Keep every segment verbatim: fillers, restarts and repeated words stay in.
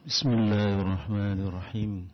Bismillahirrahmanirrahim.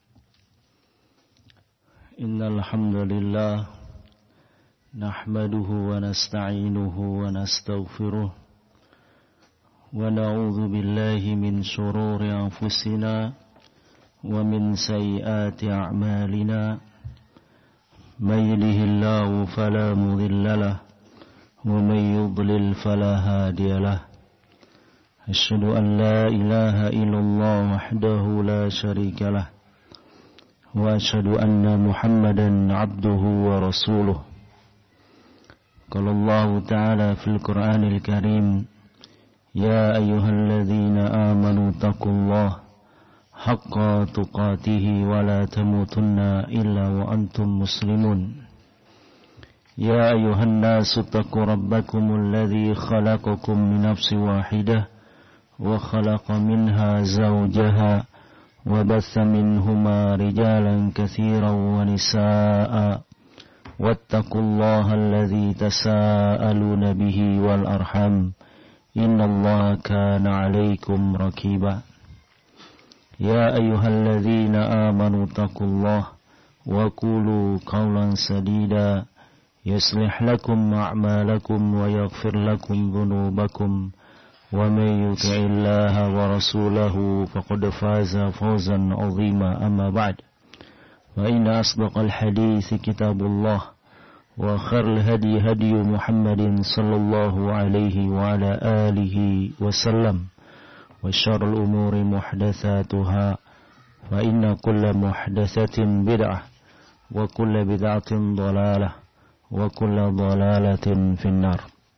Innal hamdalillah nahmaduhu wa nasta'inuhu wa nastaghfiruh wa na'udzu billahi min shururi anfusina wa min sayyiati a'malina. May yahdihillahu fala mudilla lahu wa may yudlil fala hadiya lahu. Asyhadu an la ilaha illallah wahdahu la syarika lah wa asyhadu anna Muhammadan abduhu wa rasuluh. Qala Allah ta'ala fil Qur'anil Karim, ya ayyuhalladzina amanu taqullaha haqqa tuqatih wa la tamutunna illa wa antum muslimun. Ya ayyuhan nasu taqu rabbakumul ladzi khalaqakum min nafsin wahidah وخلق منها زوجها وبث منهما رجالا كثيرا ونساء واتقوا الله الذي تساءلون به والأرحام إن الله كان عليكم رقيبا. يا أيها الذين آمنوا اتقوا الله وقولوا قولا سديدا يصلح لكم أعمالكم ويغفر لكم ذنوبكم ومن يطع الله ورسوله فقد فاز فوزا عظيما. أما بعد، فإن أصدق الحديث كتاب الله وخير الهدي هدي محمد صلى الله عليه وعلى آله وسلم وشر الأمور محدثاتها فإن كل محدثة بدعة وكل بدعة ضلالة وكل ضلالة في النار.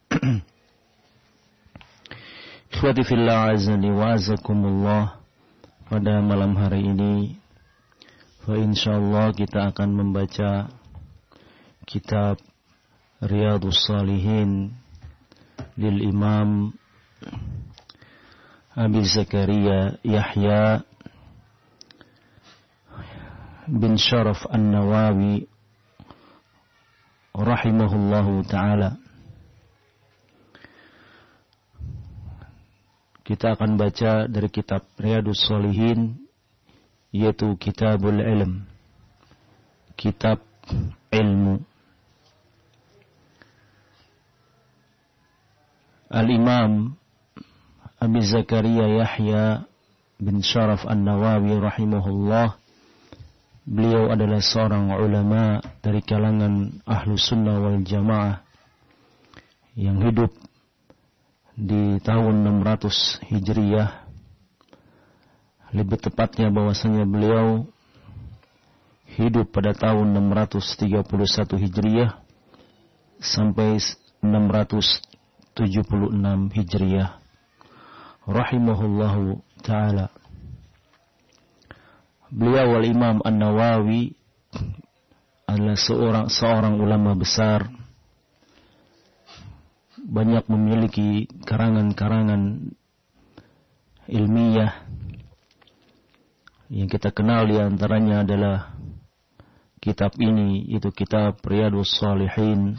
Ikhwati fillah azani wa azakumullah. Pada malam hari ini fa insyaallah kita akan membaca kitab Riyadhus Shalihin lil Imam Abi Zakaria Yahya bin Sharaf An-Nawawi rahimahullahu ta'ala. Kita akan baca dari kitab Riyadhus Shalihin, yaitu Kitabul Ilm, kitab ilmu. Al-Imam Abi Zakaria Yahya bin Sharaf An-Nawawi rahimahullah, beliau adalah seorang ulama dari kalangan Ahlu Sunnah wal Jamaah yang hidup di tahun enam ratus Hijriyah. Lebih tepatnya bahwasanya beliau hidup pada tahun enam ratus tiga puluh satu Hijriyah sampai enam ratus tujuh puluh enam Hijriyah rahimahullahu ta'ala. Beliau al-Imam An-Nawawi adalah seorang seorang ulama besar, banyak memiliki karangan-karangan ilmiah. Yang kita kenal di antaranya adalah kitab ini, yaitu kitab Riyadhus Shalihin,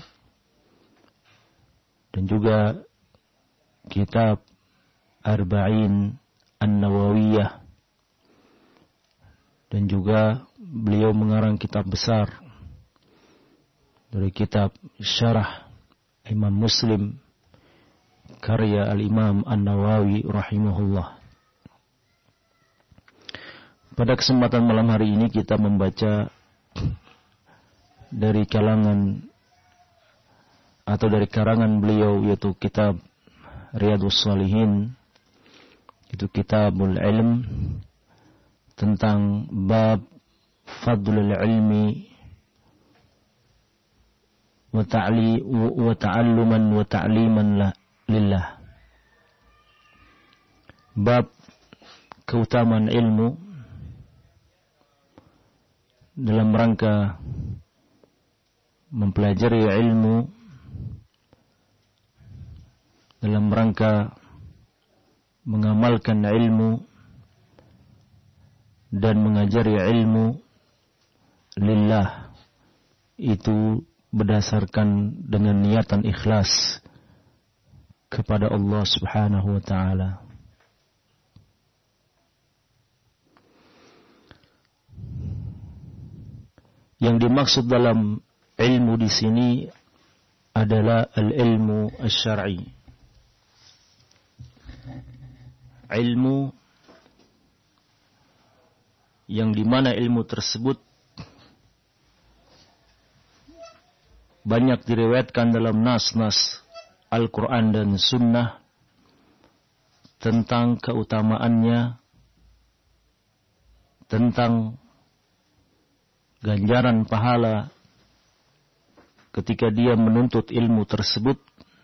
dan juga kitab Arba'in An-Nawawiyah, dan juga beliau mengarang kitab besar dari kitab Syarah Imam Muslim karya Al-Imam An-Nawawi rahimahullah. Pada kesempatan malam hari ini kita membaca dari kalangan atau dari karangan beliau, yaitu kitab Riyadhus Shalihin, itu Kitabul Ilm, tentang bab Fadlul Ilmi wa ta'alluman wa ta'liman lillah. Bab keutamaan ilmu dalam rangka mempelajari ilmu, dalam rangka mengamalkan ilmu dan mengajari ilmu lillah, itu berdasarkan dengan niatan ikhlas kepada Allah Subhanahu wa ta'ala. Yang dimaksud dalam ilmu di sini adalah al-ilmu asy-syar'i. Ilmu yang dimana ilmu tersebut banyak diriwayatkan dalam nas-nas Al-Quran dan Sunnah tentang keutamaannya, tentang ganjaran pahala ketika dia menuntut ilmu tersebut,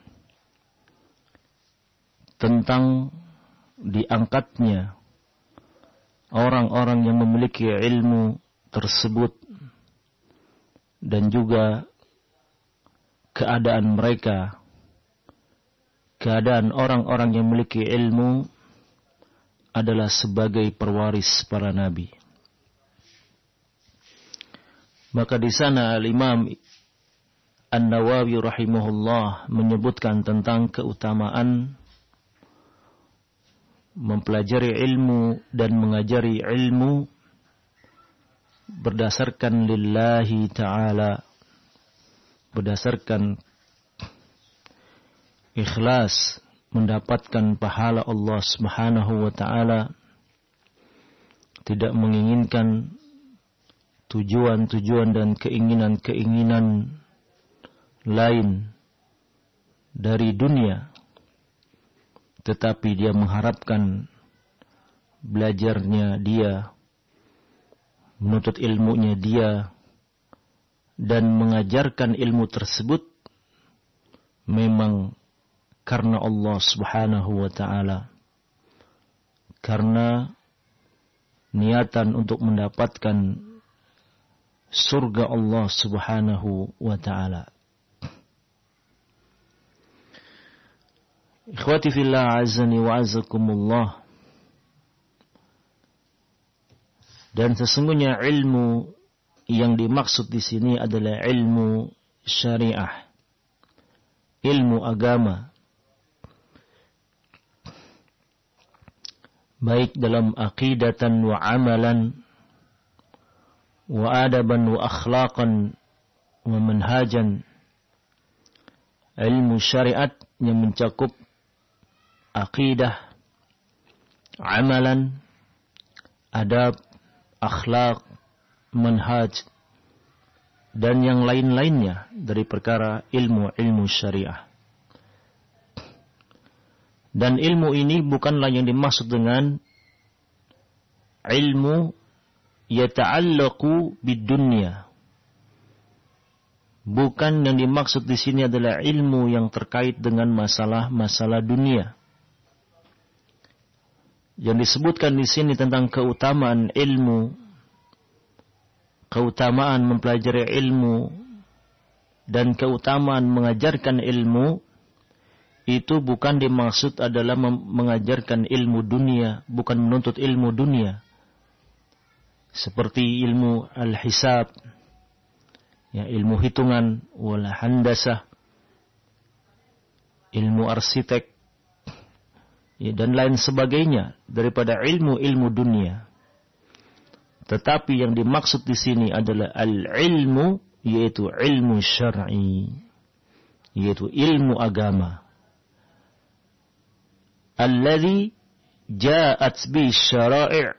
tentang diangkatnya orang-orang yang memiliki ilmu tersebut, dan juga keadaan mereka, keadaan orang-orang yang memiliki ilmu adalah sebagai perwaris para nabi. Maka di sana Al-Imam An-Nawawi rahimahullah menyebutkan tentang keutamaan mempelajari ilmu dan mengajari ilmu berdasarkan lillahi ta'ala, berdasarkan ikhlas, mendapatkan pahala Allah subhanahu wa ta'ala, tidak menginginkan tujuan-tujuan dan keinginan-keinginan lain dari dunia, tetapi dia mengharapkan belajarnya dia, menuntut ilmunya dia, dan mengajarkan ilmu tersebut memang karena Allah subhanahu wa ta'ala, karena niatan untuk mendapatkan surga Allah subhanahu wa ta'ala. Ikhwati fillah azani wa azakumullah. Dan sesungguhnya ilmu yang dimaksud di sini adalah ilmu syariah, ilmu agama, baik dalam aqidatan wa amalan, wa adaban wa akhlaqan wa manhajan. Ilmu syariat yang mencakup aqidah, amalan, adab, akhlak, manhaj, dan yang lain-lainnya dari perkara ilmu-ilmu syariah. Dan ilmu ini bukanlah yang dimaksud dengan ilmu yata'allaqu bid-dunya. Bukan yang dimaksud di sini adalah ilmu yang terkait dengan masalah-masalah dunia. Yang disebutkan di sini tentang keutamaan ilmu, keutamaan mempelajari ilmu, dan keutamaan mengajarkan ilmu, itu bukan dimaksud adalah mengajarkan ilmu dunia, bukan menuntut ilmu dunia. Seperti ilmu al-hisab, ya, ilmu hitungan, wal handasah, ilmu arsitek, ya, dan lain sebagainya daripada ilmu-ilmu dunia. Tetapi yang dimaksud di sini adalah al-ilmu, yaitu ilmu syar'i, yaitu ilmu agama. Alladhi ja'at bi syara'i',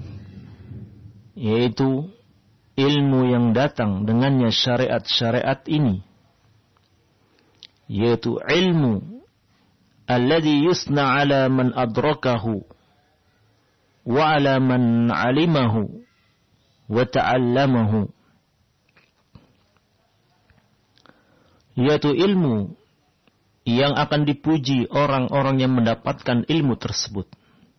yaitu ilmu yang datang dengannya syariat-syariat ini, yaitu ilmu alladhi yusna ala man adrakahu wa ala man alimahu wa ta'allamahu, yaitu ilmu yang akan dipuji orang-orang yang mendapatkan ilmu tersebut,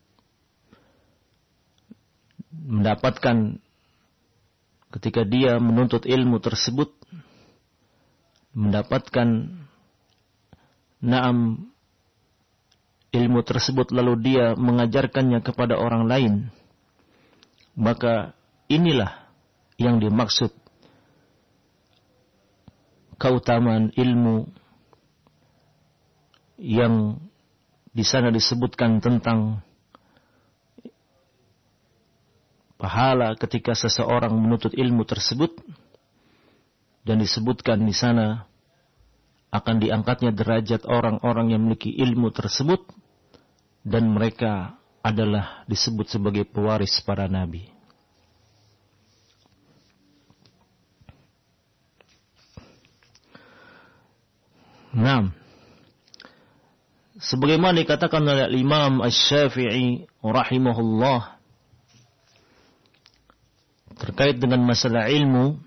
mendapatkan ketika dia menuntut ilmu tersebut, mendapatkan naam ilmu tersebut lalu dia mengajarkannya kepada orang lain, maka inilah yang dimaksud keutamaan ilmu yang di sana disebutkan tentang pahala ketika seseorang menuntut ilmu tersebut, Dan disebutkan di sana akan diangkatnya derajat orang-orang yang memiliki ilmu tersebut, dan mereka adalah disebut sebagai pewaris para nabi. Nah, sebagaimana dikatakan oleh Imam Asy-Syafi'i rahimahullah terkait dengan masalah ilmu,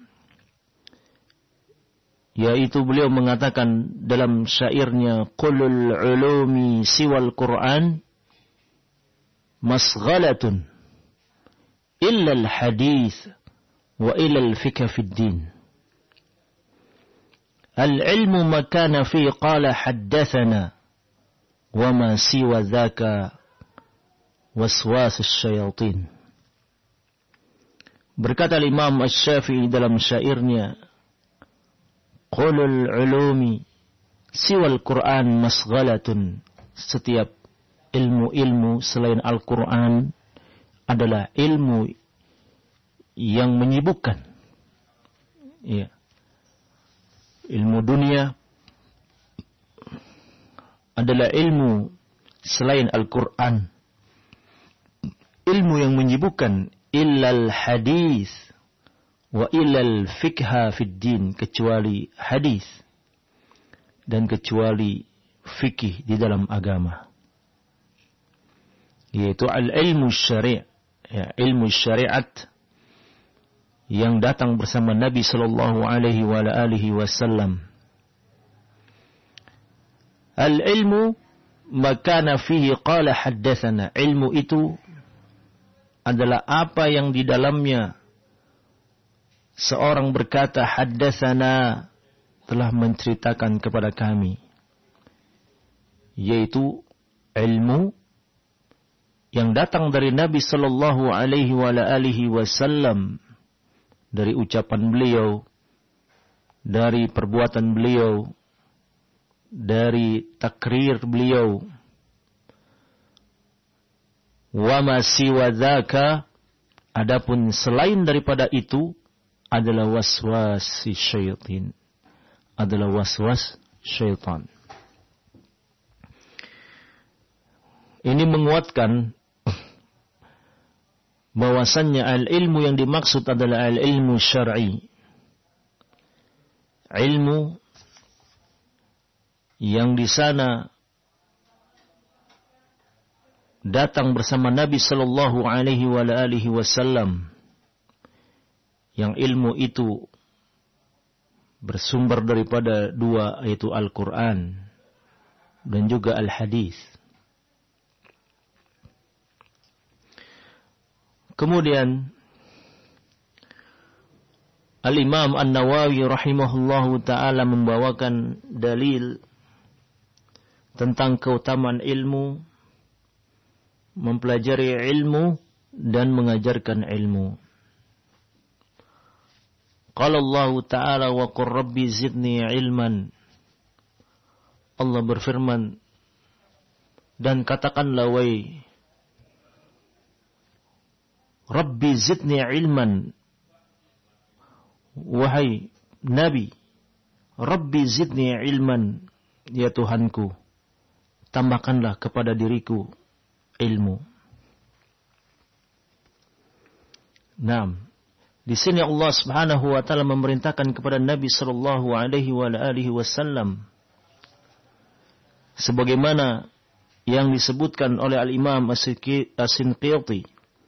yaitu beliau mengatakan dalam syairnya, qulul ulumi siwal Qur'an masghalatun illa al-hadith wa illa al-fiqh fi ad-din. Al-ilmu ma kana fi qala haddathana wa ma siwa dhaka waswas asy-syayatin. Berkata Imam Asy-Syafi'i dalam syairnya, qulul ulumi siwal Qur'an masghalatun. Setiap ilmu-ilmu selain Al-Quran adalah ilmu yang menyibukkan. Ya. Ilmu dunia adalah ilmu selain Al-Quran. Ilmu yang menyibukkan. Illal hadis wa illal fiqha fid din, kecuali hadis dan kecuali fikih di dalam agama, yaitu al-ilmu syari', ya, ilmu syariat yang datang bersama Nabi sallallahu alaihi wa alihi wasallam. Al-ilmu makana fihi qala haddatsana, ilmu itu adalah apa yang di dalamnya seorang berkata haddatsana, telah menceritakan kepada kami, yaitu ilmu yang datang dari Nabi sallallahu alaihi wa alihi wasallam, dari ucapan beliau, dari perbuatan beliau, dari takrir beliau. Wa ma siwa dzaka, adapun selain daripada itu adalah waswas syaitan, adalah waswas syaitan. Ini menguatkan bahwasannya al-ilmu yang dimaksud adalah al-ilmu syar'i, ilmu yang di sana datang bersama Nabi sallallahu alaihi wa alihi wasallam, yang ilmu itu bersumber daripada dua, yaitu Al-Quran dan juga Al-Hadis. Kemudian Al-Imam An-Nawawi rahimahullahu ta'ala membawakan dalil tentang keutamaan ilmu, mempelajari ilmu dan mengajarkan ilmu. Qala Allah Ta'ala wa qur rabbi zidni ilman. Allah berfirman, dan katakanlah wahai Rabbi zidni ilman, wahai Nabi, Rabbi zidni ilman, ya Tuhanku, tambahkanlah kepada diriku ilmu. Naam, di sini Allah Subhanahu wa taala memerintahkan kepada Nabi sallallahu alaihi wa alihi wasallam sebagaimana yang disebutkan oleh Al-Imam As-Sinqiti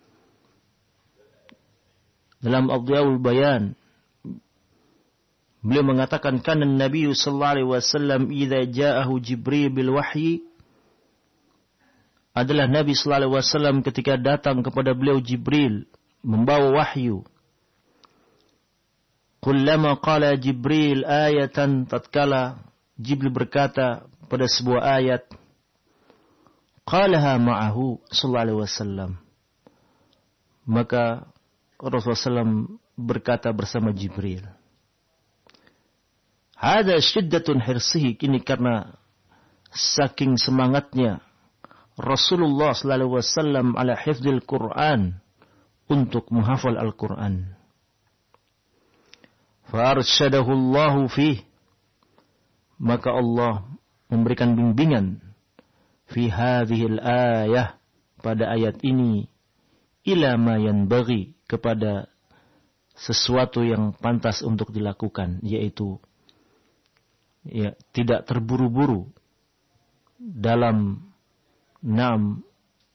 dalam Adyaul Bayan. Beliau mengatakan, kana Nabi sallallahu alaihi wasallam idza ja'ahu Jibril bil wahyi, adalah Nabi sallallahu alaihi wasallam ketika datang kepada beliau Jibril membawa wahyu. Kullama qala Jibril ayatan, tatkala Jibril berkata pada sebuah ayat, qalaha ma'ahu sallallahu alaihi wasallam, maka Rasulullah sallallahu alaihi wasallam berkata bersama Jibril. Hada syiddatun hirsihi, ini karena saking semangatnya Rasulullah sallallahu alaihi wasallam ala hifdzil Quran, untuk menghafal Al-Quran. Farshadahu Allahu fih, maka Allah memberikan bimbingan fi hadhil ayah, pada ayat ini, ila ma yanbaghi, kepada sesuatu yang pantas untuk dilakukan, yaitu ya, tidak terburu-buru dalam nam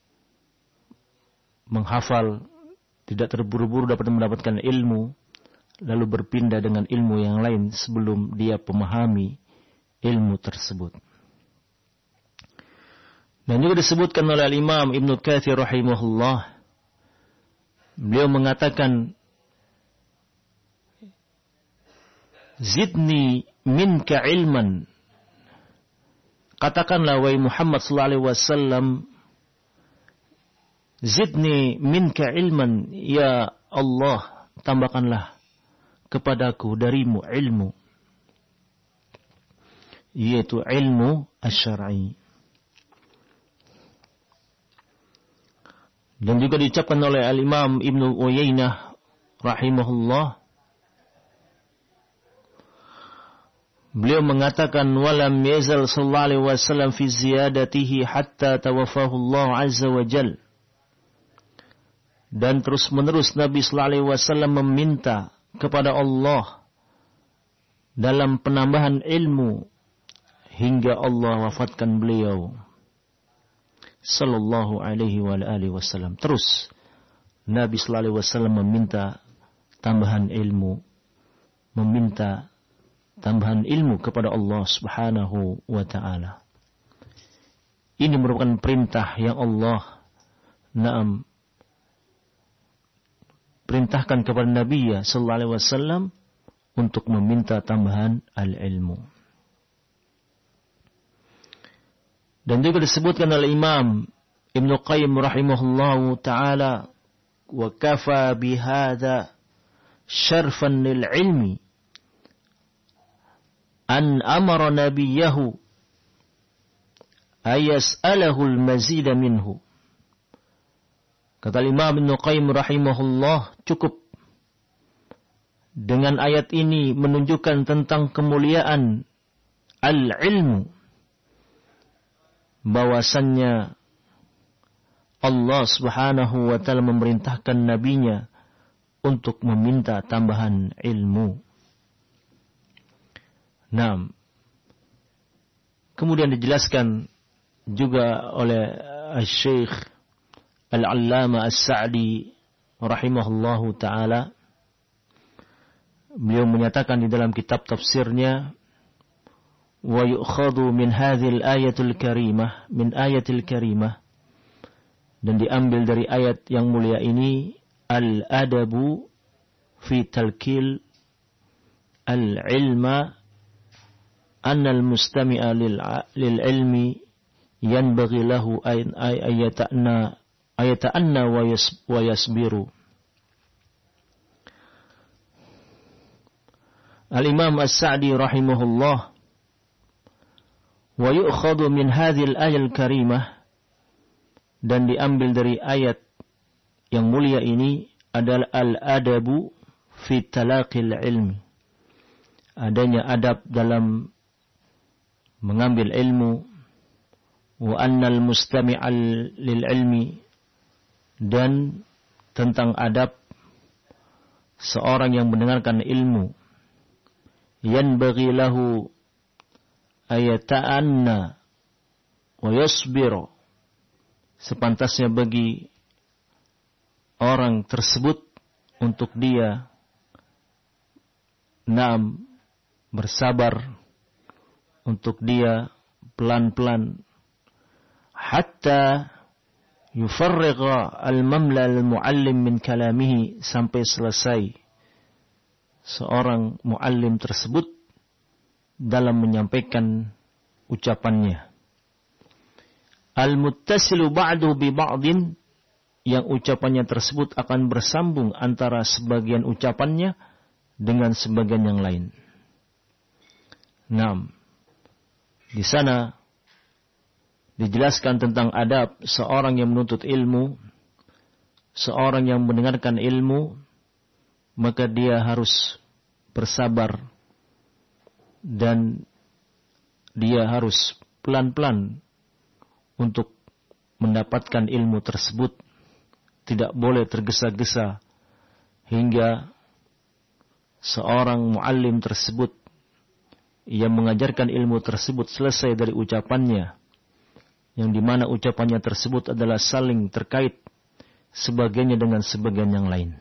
menghafal, tidak terburu-buru dapat mendapatkan ilmu lalu berpindah dengan ilmu yang lain sebelum dia memahami ilmu tersebut. Dan juga disebutkan oleh Imam Ibnu Katsir rahimahullah, beliau mengatakan, zidni minka ilman, katakanlah wahai Muhammad sallallahu alaihi wasallam, zidni minka ilman, ya Allah, tambahkanlah kepadaku darimu ilmu, yaitu ilmu asy-syar'i. Dan juga diucapkan oleh Al-Imam Ibnu Uyainah rahimahullah, beliau mengatakan, walam yazal sallallahu alaihi wasallam fi ziyadatihi hatta tawaffahu Allah azza wa jal. Dan terus menerus Nabi sallallahu alaihi wasallam meminta kepada Allah dalam penambahan ilmu hingga Allah wafatkan beliau sallallahu alaihi wa alihi wasallam. Terus Nabi sallallahu alaihi wasallam meminta tambahan ilmu, meminta tambahan ilmu kepada Allah Subhanahu wa taala. Ini merupakan perintah yang Allah na'am perintahkan kepada Nabi sallallahu alaihi wasallam untuk meminta tambahan al-ilmu. Dan juga disebutkan oleh Imam Ibnu Qayyim rahimahullahu taala, wa kafa bihadza syarfan lil ilmi an amara nabiyahu ayas'alahu al-mazida minhu. Kata Imam Ibnu Qayyim rahimahullah, cukup dengan ayat ini menunjukkan tentang kemuliaan al-ilmu, bahwasannya Allah Subhanahu wa taala memerintahkan nabinya untuk meminta tambahan ilmu. Nah, kemudian dijelaskan juga oleh Syekh Al-Allama As-Sa'di rahimahullahu ta'ala. Beliau menyatakan di dalam kitab tafsirnya, wa yu'khadhu min hadhil ayatul karimah, min ayatil karimah, dan diambil dari ayat yang mulia ini, al-adabu fi talkil al-ilma, anna al-mustami'a lil-ilmi yanbaghi lahu ayata'na ayata'anna wa yasbiru. Al-Imam As-Sa'di rahimahullah, wa yu'khadhu min hadhil ayatil karimah, dan diambil dari ayat yang mulia ini adalah al-adabu fi talaqil ilmi, adanya adab dalam mengambil ilmu, wa annal mustami'al lil ilmi, dan tentang adab seorang yang mendengarkan ilmu, yanbaghi lahu ayata'anna wa yasbiru, sepantasnya bagi orang tersebut untuk dia naam bersabar, untuk dia pelan-pelan, hatta yufarrigha al-mamla al-muallim min kalamihi, sampai selesai seorang muallim tersebut dalam menyampaikan ucapannya. Al-muttasilu ba'du bi ba'din, yang ucapannya tersebut akan bersambung antara sebagian ucapannya dengan sebagian yang lain. Naam. Di sana dijelaskan tentang adab seorang yang menuntut ilmu, seorang yang mendengarkan ilmu, maka dia harus bersabar dan dia harus pelan-pelan untuk mendapatkan ilmu tersebut. Tidak boleh tergesa-gesa hingga seorang muallim tersebut yang mengajarkan ilmu tersebut selesai dari ucapannya, yang dimana ucapannya tersebut adalah saling terkait sebagiannya dengan sebagian yang lain.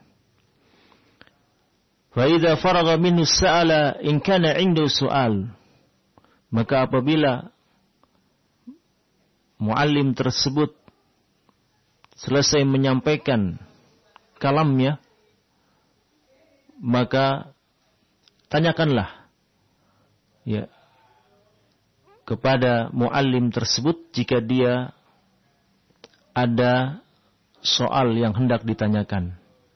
Fa idza faragha minhu sa'ala in kana 'indahu su'al. Maka apabila muallim tersebut selesai menyampaikan kalamnya, maka tanyakanlah ya kepada muallim tersebut jika dia ada soal yang hendak ditanyakan.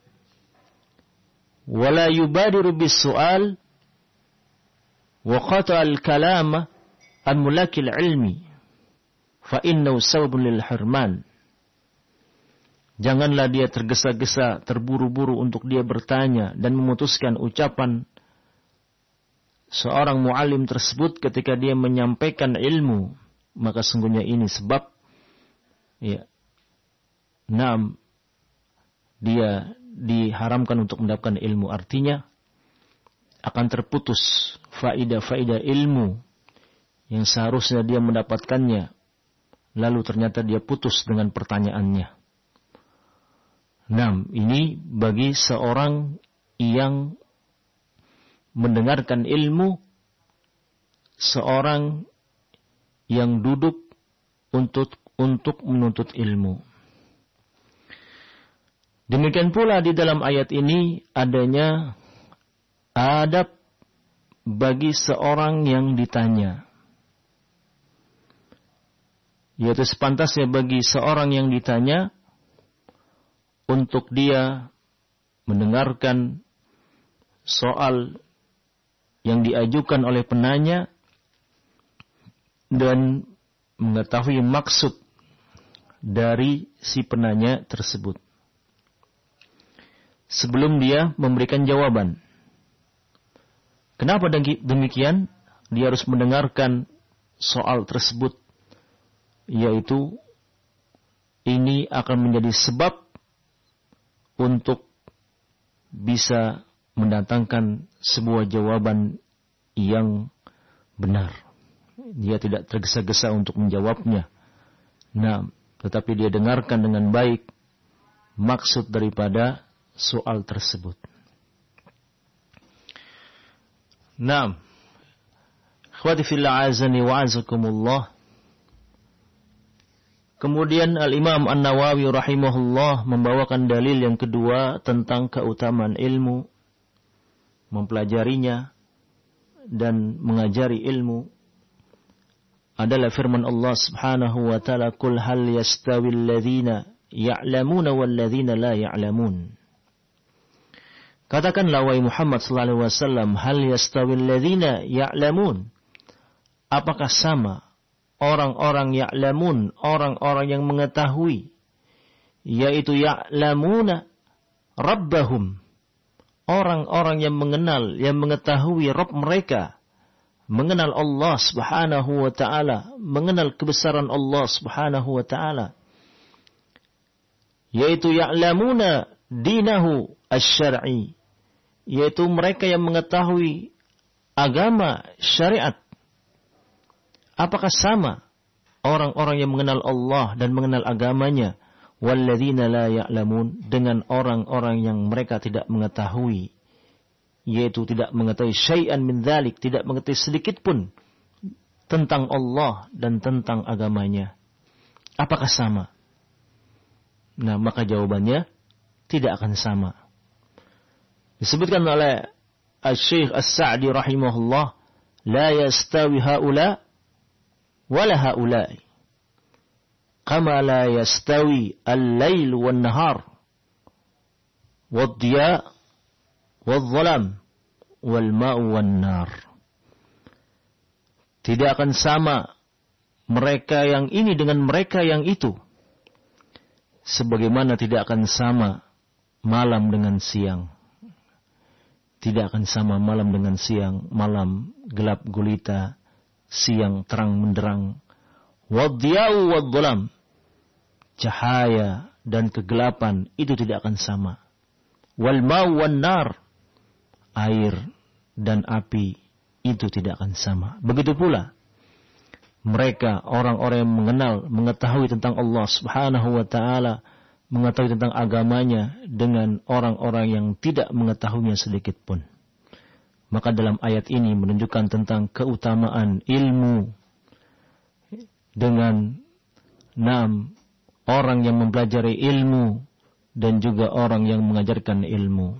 Wala yubadiru bis su'al wa qata'al kalama an mulakil ilmi fa innahu sababun lil hirman. Janganlah dia tergesa-gesa, terburu-buru untuk dia bertanya dan memutuskan ucapan seorang muallim tersebut ketika dia menyampaikan ilmu, maka sungguhnya ini sebab ya Naam, dia diharamkan untuk mendapatkan ilmu. Artinya akan terputus faidah-faidah ilmu yang seharusnya dia mendapatkannya, lalu ternyata dia putus dengan pertanyaannya. Naam, ini bagi seorang yang mendengarkan ilmu, seorang yang duduk untuk untuk menuntut ilmu. Demikian pula di dalam ayat ini adanya adab bagi seorang yang ditanya. Yaitu sepantasnya bagi seorang yang ditanya untuk dia mendengarkan soal yang diajukan oleh penanya dan mengetahui maksud dari si penanya tersebut sebelum dia memberikan jawaban. Kenapa demikian? Dia harus mendengarkan soal tersebut, yaitu ini akan menjadi sebab untuk bisa mendatangkan sebuah jawaban yang benar. Dia tidak tergesa-gesa untuk menjawabnya. Nah, tetapi dia dengarkan dengan baik maksud daripada soal tersebut. Naam. Ikhwati fillah azani wa azakumullah. Kemudian Al-Imam An-Nawawi rahimahullah membawakan dalil yang kedua tentang keutamaan ilmu, mempelajarinya dan mengajari ilmu adalah firman Allah Subhanahu wa taala, "Qul hal yastawil ladzina ya'lamuna wal ladzina la ya'lamun." Katakanlah wahai Muhammad sallallahu alaihi wasallam, hal yastawil ladzina ya'lamun? Apakah sama orang-orang ya'lamun, orang-orang yang mengetahui, yaitu ya'lamuna rabbahum, orang-orang yang mengenal, yang mengetahui Rabb mereka, mengenal Allah Subhanahu wa taala, mengenal kebesaran Allah Subhanahu wa taala, yaitu ya'lamuna dinahu asy-syar'i, yaitu mereka yang mengetahui agama syariat. Apakah sama orang-orang yang mengenal Allah dan mengenal agamanya, walladzina la ya'lamun, dengan orang-orang yang mereka tidak mengetahui, yaitu tidak mengetahui syai'an min dzalik, tidak mengetahui sedikit pun tentang Allah dan tentang agamanya? Apakah sama? Nah, maka jawabannya tidak akan sama. Disebutkan oleh Asy-Syaikh As-Sa'di rahimahullah, la yastawi haula wala haula'i kama la yastawi al-lail wan nahar wad-diya wadh-dhalam wal ma'u wan nar. Tidak akan sama mereka yang ini dengan mereka yang itu, sebagaimana tidak akan sama malam dengan siang. tidak akan sama malam dengan siang, malam gelap gulita, siang terang menderang. Wadhiya'u wadh-dhulam, cahaya dan kegelapan itu tidak akan sama. Wal ma'u wan nar, air dan api itu tidak akan sama. Begitu pula mereka orang-orang yang mengenal, mengetahui tentang Allah Subhanahu wa taala, mengetahui tentang agamanya dengan orang-orang yang tidak mengetahuinya sedikit pun. Maka dalam ayat ini menunjukkan tentang keutamaan ilmu dengan enam orang yang mempelajari ilmu dan juga orang yang mengajarkan ilmu.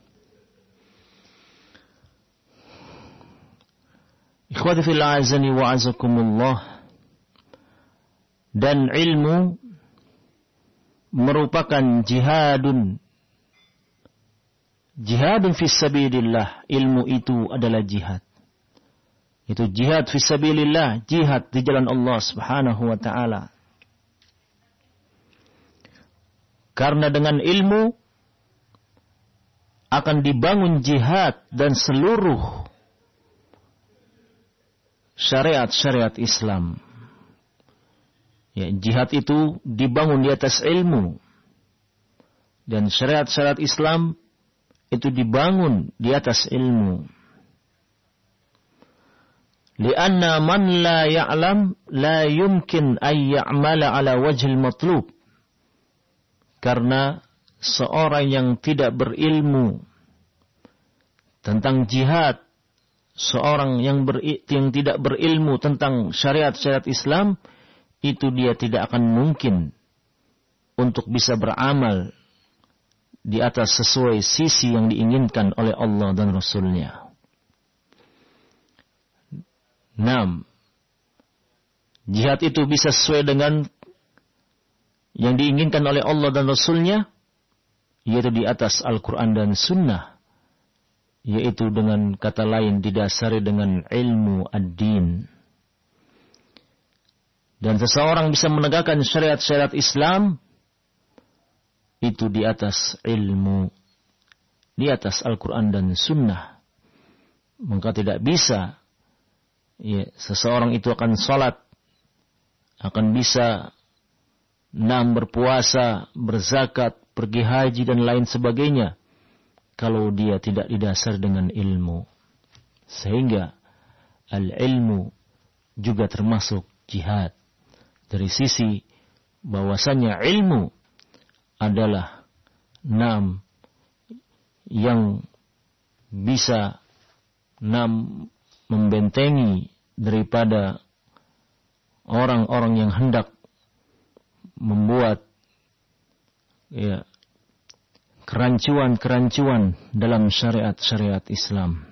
Ikhwati fil azani wa azakumullah. Dan ilmu merupakan jihadun. Jihadun fis sabilillah. Ilmu itu adalah jihad. Itu jihad fis sabilillah, jihad di jalan Allah Subhanahu wa taala. Karena dengan ilmu akan dibangun jihad dan seluruh syariat-syariat Islam. Ya, jihad itu dibangun di atas ilmu. Dan syariat-syariat Islam itu dibangun di atas ilmu. Lianna man la ya'lam la yumkin ay ya'mala ala wajhil matlub. Karena seorang yang tidak berilmu tentang jihad, seorang yang, ber, yang tidak berilmu tentang syariat-syariat Islam, itu dia tidak akan mungkin untuk bisa beramal di atas sesuai sisi yang diinginkan oleh Allah dan Rasul-Nya. Naam. Jihad itu bisa sesuai dengan yang diinginkan oleh Allah dan Rasul-Nya, yaitu di atas Al-Quran dan Sunnah, yaitu dengan kata lain didasari dengan ilmu ad-din. Dan seseorang bisa menegakkan syariat-syariat Islam itu di atas ilmu, di atas Al-Quran dan Sunnah. Maka tidak bisa ya, seseorang itu akan salat, akan bisa enam berpuasa, berzakat, pergi haji dan lain sebagainya kalau dia tidak didasar dengan ilmu. Sehingga al-ilmu juga termasuk jihad. Dari sisi bahwasanya ilmu adalah enam yang bisa enam membentengi daripada orang-orang yang hendak membuat ya, kerancuan-kerancuan dalam syariat-syariat Islam.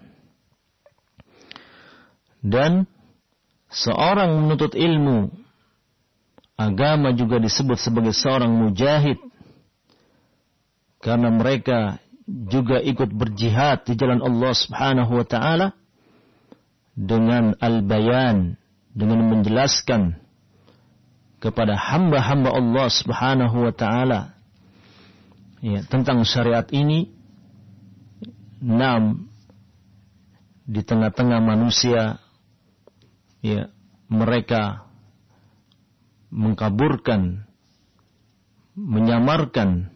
Dan seorang menuntut ilmu agama juga disebut sebagai seorang mujahid, karena mereka juga ikut berjihad di jalan Allah Subhanahu wa taala dengan al-bayan, dengan menjelaskan kepada hamba-hamba Allah Subhanahu wa taala ya, tentang syariat ini. Enam, di tengah-tengah manusia ya, mereka mengkaburkan, menyamarkan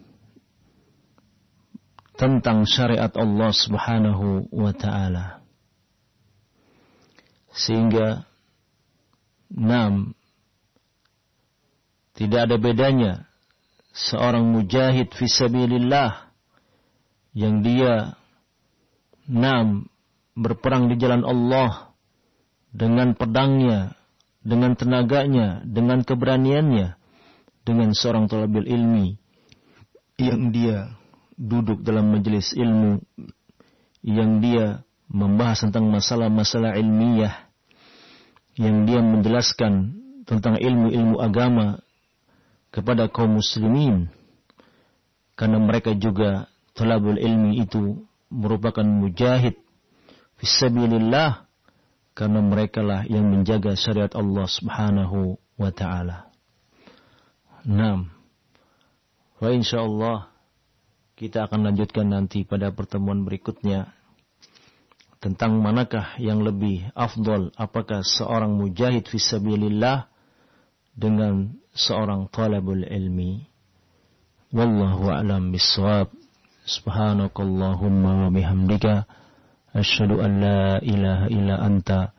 tentang syariat Allah Subhanahu wa taala. Sehingga enam, tidak ada bedanya seorang mujahid fisabilillah yang dia enam berperang di jalan Allah dengan pedangnya, dengan tenaganya, dengan keberaniannya, dengan seorang thalibul ilmi yang dia duduk dalam majelis ilmu, yang dia membahas tentang masalah-masalah ilmiah, yang dia menjelaskan tentang ilmu-ilmu agama kepada kaum muslimin, karena mereka juga thalabul ilmi itu merupakan mujahid fisabilillah, karena merekalah yang menjaga syariat Allah Subhanahu wa taala. Naam. Wa insyaallah kita akan lanjutkan nanti pada pertemuan berikutnya tentang manakah yang lebih afdal, apakah seorang mujahid fisabilillah dengan seorang talabul ilmi. Wallahu a'lam bissawab. Subhanakallahumma wa bihamdika asyhadu an la ilaha illa anta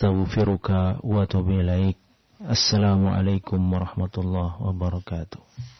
astaghfiruka wa atubu ilaik. Assalamualaikum warahmatullahi wabarakatuh.